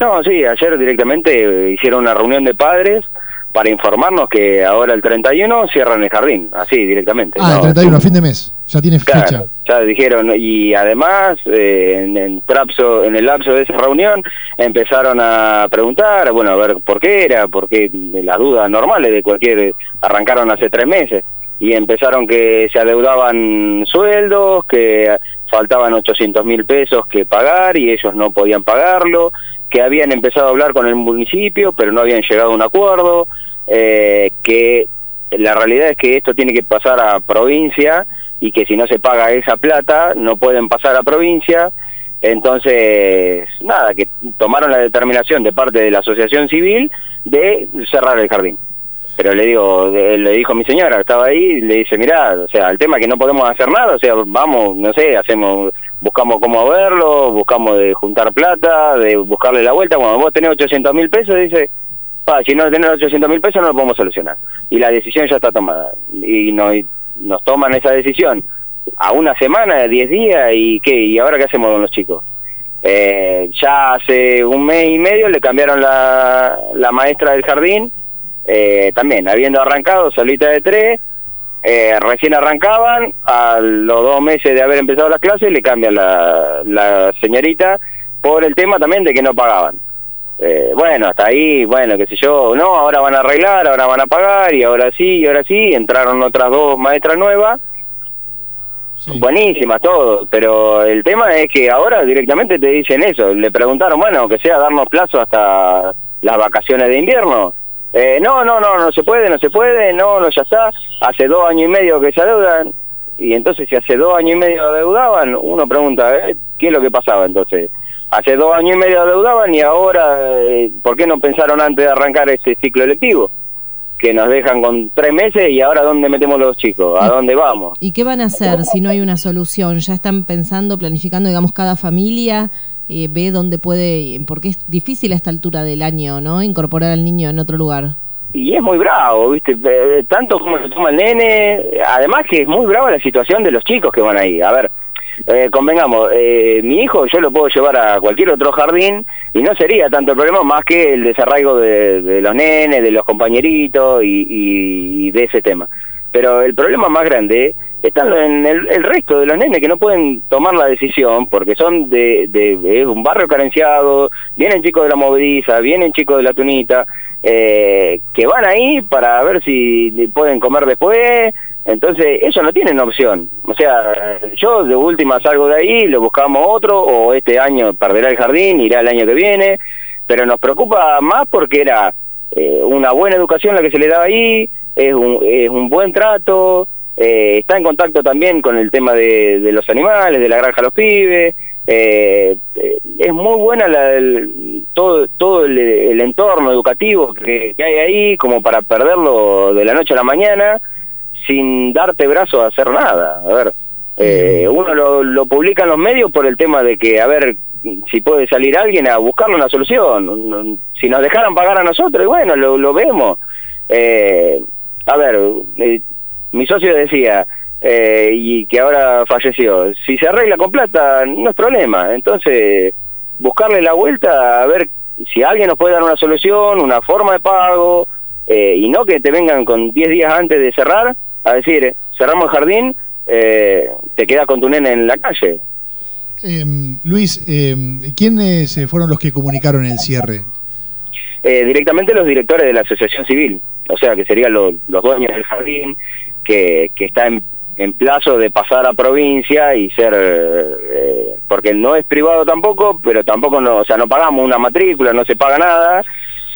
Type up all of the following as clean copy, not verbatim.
No, sí, ayer directamente hicieron una reunión de padres para informarnos que ahora el 31 cierran el jardín, así directamente. Ah, ¿no? el 31, a fin de mes, ya tiene Claro, fecha. ya dijeron, y además en el lapso de esa reunión empezaron a preguntar, bueno, a ver por qué era, porque las dudas normales de cualquier, arrancaron hace 3 meses, y empezaron que se adeudaban sueldos, que faltaban 800.000 pesos que pagar y ellos no podían pagarlo, que habían empezado a hablar con el municipio pero no habían llegado a un acuerdo, que la realidad es que esto tiene que pasar a provincia y que si no se paga esa plata no pueden pasar a provincia. Entonces, nada, que tomaron la determinación de parte de la asociación civil de cerrar el jardín. Pero le dijo mi señora, estaba ahí, le dice, mirá, o sea, el tema es que no podemos hacer nada, o sea, vamos, no sé, buscamos cómo verlo, buscamos de juntar plata, de buscarle la vuelta. Cuando vos tenés 800.000 pesos, dice, si no tenés 800.000 pesos no lo podemos solucionar. Y la decisión ya está tomada. Y nos toman esa decisión a una semana, 10 días, ¿y qué? ¿Y ahora qué hacemos con los chicos? Ya hace 1 mes y medio le cambiaron la maestra del jardín, también habiendo arrancado solita de 3, recién arrancaban, a los 2 meses de haber empezado las clases le cambian la señorita por el tema también de que no pagaban. Bueno, hasta ahí, bueno, qué sé yo, no, ahora van a arreglar, ahora van a pagar, y ahora sí, entraron otras 2 maestras nuevas, sí. Buenísimas todo, pero el tema es que ahora directamente te dicen eso, le preguntaron, bueno, que sea darnos plazo hasta las vacaciones de invierno. No se puede, no, ya está, hace 2 años y medio que se adeudan, y entonces si hace 2 años y medio adeudaban, uno pregunta, ¿qué es lo que pasaba entonces? Hace 2 años y medio adeudaban y ahora, ¿por qué no pensaron antes de arrancar este ciclo electivo? Que nos dejan con 3 meses y ahora ¿dónde metemos los chicos? ¿A dónde vamos? ¿Y qué van a hacer si no hay una solución? ¿Ya están pensando, planificando, digamos, cada familia ve dónde puede, porque es difícil a esta altura del año, ¿no?, incorporar al niño en otro lugar? Y es muy bravo, ¿viste? Tanto como se toma el nene, además que es muy brava la situación de los chicos que van ahí. A ver, convengamos, mi hijo yo lo puedo llevar a cualquier otro jardín y no sería tanto el problema más que el desarraigo de los nenes, de los compañeritos y de ese tema. Pero el problema más grande está en el resto de los nenes que no pueden tomar la decisión porque son de un barrio carenciado, vienen chicos de la movediza, vienen chicos de la tunita, que van ahí para ver si pueden comer después. Entonces ellos no tienen opción, o sea, yo de última salgo de ahí, lo buscamos otro, o este año perderá el jardín, irá el año que viene, pero nos preocupa más porque era una buena educación la que se le daba ahí, es un buen trato, está en contacto también con el tema de los animales, de la granja a los pibes, es muy buena todo el entorno educativo que hay ahí como para perderlo de la noche a la mañana sin darte brazo a hacer nada. A ver, uno lo publica en los medios por el tema de que, a ver, si puede salir alguien a buscarle una solución. Si nos dejaran pagar a nosotros, y bueno, lo vemos. A ver, mi socio decía, y que ahora falleció, si se arregla con plata no es problema, entonces buscarle la vuelta a ver si alguien nos puede dar una solución, una forma de pago, y no que te vengan con 10 días antes de cerrar a decir, cerramos el jardín, te quedas con tu nene en la calle. Luis, ¿quiénes fueron los que comunicaron el cierre? Directamente los directores de la asociación civil, o sea que serían los dueños del jardín, que está en plazo de pasar a provincia y ser, porque no es privado tampoco, pero tampoco no pagamos una matrícula, no se paga nada,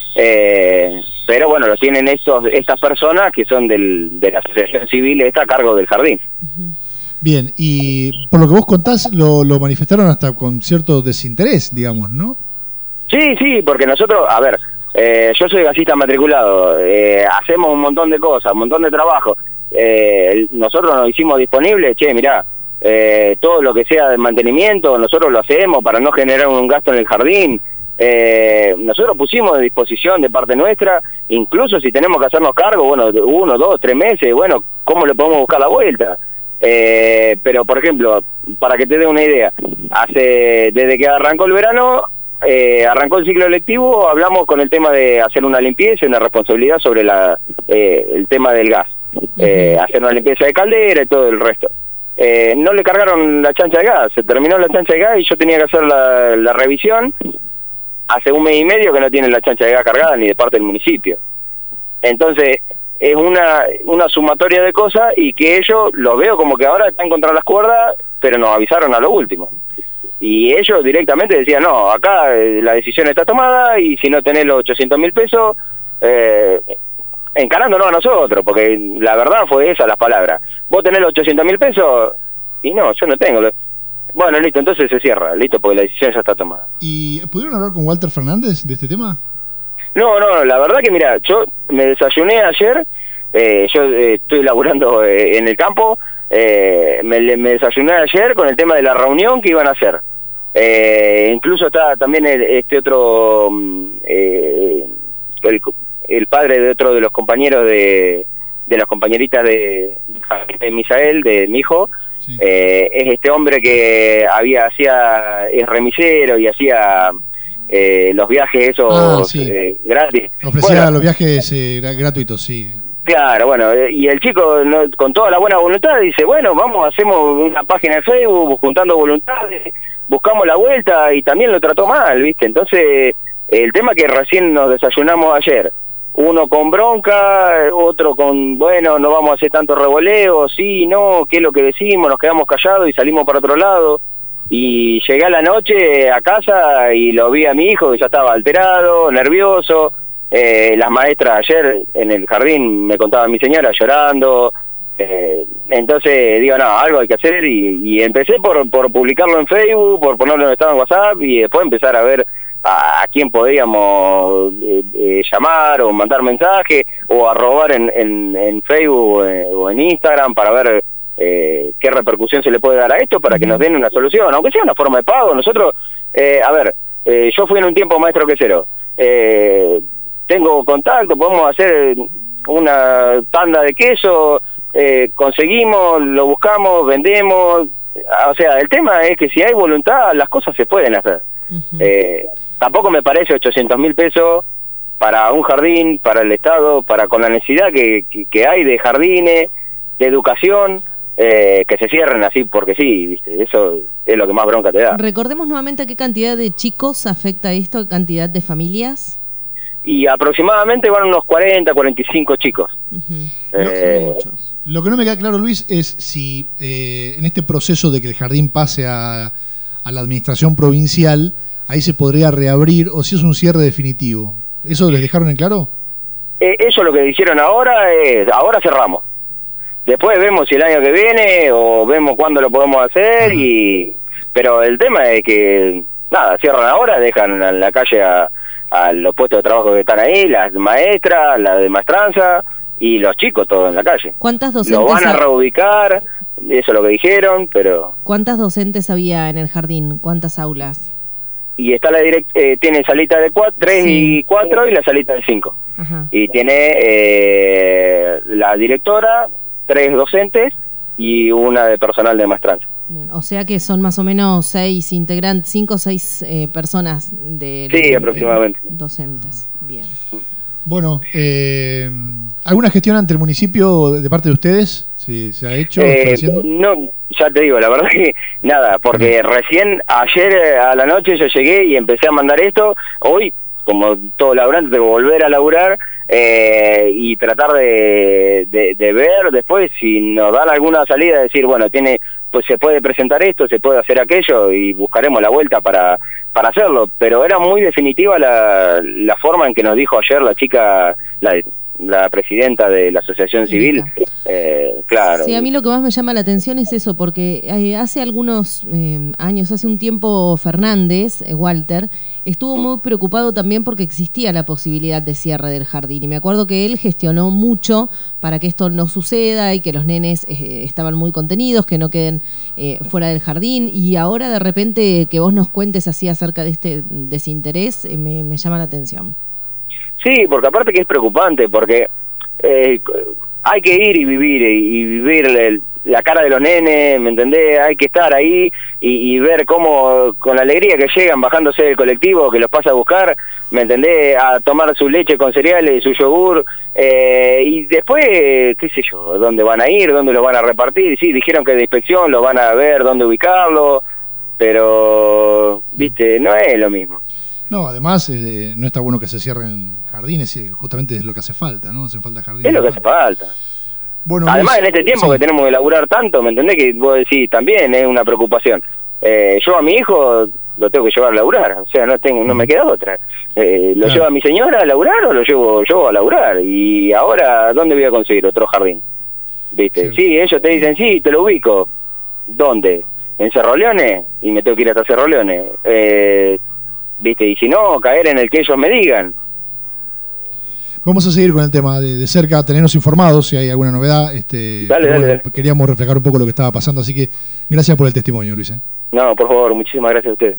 pero bueno, lo tienen estas personas que son de la asociación civil, está a cargo del jardín. Bien, y por lo que vos contás, lo manifestaron hasta con cierto desinterés, digamos, ¿no? Sí, porque nosotros, a ver, yo soy gasista matriculado, hacemos un montón de cosas, un montón de trabajo, nosotros nos hicimos disponibles, mirá, todo lo que sea de mantenimiento, nosotros lo hacemos para no generar un gasto en el jardín, nosotros pusimos a disposición de parte nuestra, incluso si tenemos que hacernos cargo, bueno, 1, 2, 3 meses, bueno, ¿cómo le podemos buscar la vuelta? Pero por ejemplo, para que te dé una idea, desde que arrancó el verano arrancó el ciclo lectivo, hablamos con el tema de hacer una limpieza y una responsabilidad sobre el tema del gas. Hacer una limpieza de caldera y todo el resto. No le cargaron la chancha de gas, se terminó la chancha de gas y yo tenía que hacer la revisión. Hace 1 mes y medio que no tienen la chancha de gas cargada ni de parte del municipio. Entonces, es una sumatoria de cosas y que ellos, los veo como que ahora están contra las cuerdas, pero nos avisaron a lo último. Y ellos directamente decían, no, acá la decisión está tomada y si no tenés los 800.000 pesos, encarándonos a nosotros, porque la verdad fue esa las palabras. Vos tenés los 800.000 pesos y no, yo no tengo. Bueno, listo, entonces se cierra, listo, porque la decisión ya está tomada. ¿Y pudieron hablar con Walter Fernández de este tema? No, la verdad que mira, yo me desayuné ayer, yo estoy laburando en el campo, me desayuné ayer con el tema de la reunión que iban a hacer. Incluso está también este otro, el padre de otro de los compañeros de las compañeritas de Misael, de mi hijo. Sí. Es este hombre que es remisero y hacía los viajes esos gratis. Ofrecía los viajes gratuitos, sí. Claro, bueno, y el chico con toda la buena voluntad dice, bueno, hacemos una página de Facebook juntando voluntades, buscamos la vuelta y también lo trató mal, ¿viste? Entonces, el tema que recién nos desayunamos ayer, uno con bronca, otro con, bueno, no vamos a hacer tanto revoleo, sí, no, ¿qué es lo que decimos? Nos quedamos callados y salimos para otro lado. Y llegué a la noche a casa y lo vi a mi hijo que ya estaba alterado, nervioso. Las maestras ayer en el jardín me contaba mi señora llorando. Entonces digo, no, algo hay que hacer y empecé por publicarlo en Facebook, por ponerlo en estado en WhatsApp y después empezar a ver a quién podíamos llamar o mandar mensaje o arrobar en Facebook o en Instagram para ver qué repercusión se le puede dar a esto para que nos den una solución, aunque sea una forma de pago. Nosotros, yo fui en un tiempo maestro quesero, tengo contacto, podemos hacer una tanda de queso, conseguimos, lo buscamos, vendemos, o sea, el tema es que si hay voluntad las cosas se pueden hacer. Tampoco me parece 800.000 pesos para un jardín, para el Estado, con la necesidad que hay de jardines, de educación, que se cierren así porque sí, ¿viste? Eso es lo que más bronca te da. Recordemos nuevamente a qué cantidad de chicos afecta esto, qué cantidad de familias. Y aproximadamente van unos 40, 45 chicos. Muchos. Lo que no me queda claro, Luis, es si en este proceso de que el jardín pase a la administración provincial, ahí se podría reabrir o si es un cierre definitivo. ¿Eso les dejaron en claro? Eso lo que dijeron ahora es, ahora cerramos. Después vemos si el año que viene o vemos cuándo lo podemos hacer, pero el tema es que, nada, cierran ahora, dejan en la calle a los puestos de trabajo que están ahí, las maestras, la de maestranza y los chicos todos en la calle. ¿Cuántas docentes? Lo van a reubicar, eso es lo que dijeron, pero... ¿Cuántas docentes había en el jardín? ¿Cuántas aulas? Y está tiene salita de 3 y 4 y la salita de 5. Y tiene la directora, 3 docentes y una de personal de maestranza. Bien, o sea que son más o menos 6 integrantes, 5 o 6 personas sí, aproximadamente. Docentes. Bien. Bueno, ¿alguna gestión ante el municipio de parte de ustedes? ¿Sí, se ha hecho? No, ya te digo, la verdad que nada, porque recién ayer a la noche yo llegué y empecé a mandar esto. Hoy, como todo laburante, tengo que volver a laburar y tratar de ver después si nos dan alguna salida, decir, bueno, pues se puede presentar esto, se puede hacer aquello y buscaremos la vuelta para hacerlo. Pero era muy definitiva la forma en que nos dijo ayer la chica, la presidenta de la asociación civil. Claro. Sí, a mí lo que más me llama la atención es eso, porque hace algunos años, hace un tiempo, Fernández, Walter, estuvo muy preocupado también porque existía la posibilidad de cierre del jardín. Y me acuerdo que él gestionó mucho para que esto no suceda y que los nenes estaban muy contenidos, que no queden fuera del jardín. Y ahora de repente que vos nos cuentes así acerca de este desinterés, me llama la atención. Sí, porque aparte que es preocupante, porque hay que ir y vivir la cara de los nenes, ¿me entendés? Hay que estar ahí y ver cómo, con la alegría que llegan bajándose del colectivo, que los pasa a buscar, ¿me entendés? A tomar su leche con cereales, su yogur, y después, qué sé yo, dónde van a ir, dónde los van a repartir. Sí, dijeron que de inspección los van a ver, dónde ubicarlo, pero, viste, no es lo mismo. No, además no está bueno que se cierren jardines, justamente es lo que hace falta, ¿no? Hacen falta jardines. Es lo que hace falta. Bueno, además, en este tiempo que tenemos que laburar tanto, ¿me entendés? Que vos decís, también es una preocupación. Yo a mi hijo lo tengo que llevar a laburar, o sea, no me queda otra. ¿Lo lleva mi señora a laburar o lo llevo yo a laburar? Y ahora, ¿dónde voy a conseguir otro jardín? ¿Viste? Sí, ellos te dicen, sí, te lo ubico. ¿Dónde? ¿En Cerro Leones? Y me tengo que ir hasta Cerro Leones. ¿Viste? Y si no, caer en el que ellos me digan. Vamos a seguir con el tema de cerca, tenernos informados si hay alguna novedad. Dale. Queríamos reflejar un poco lo que estaba pasando, así que gracias por el testimonio, Luis. No, por favor, muchísimas gracias a ustedes.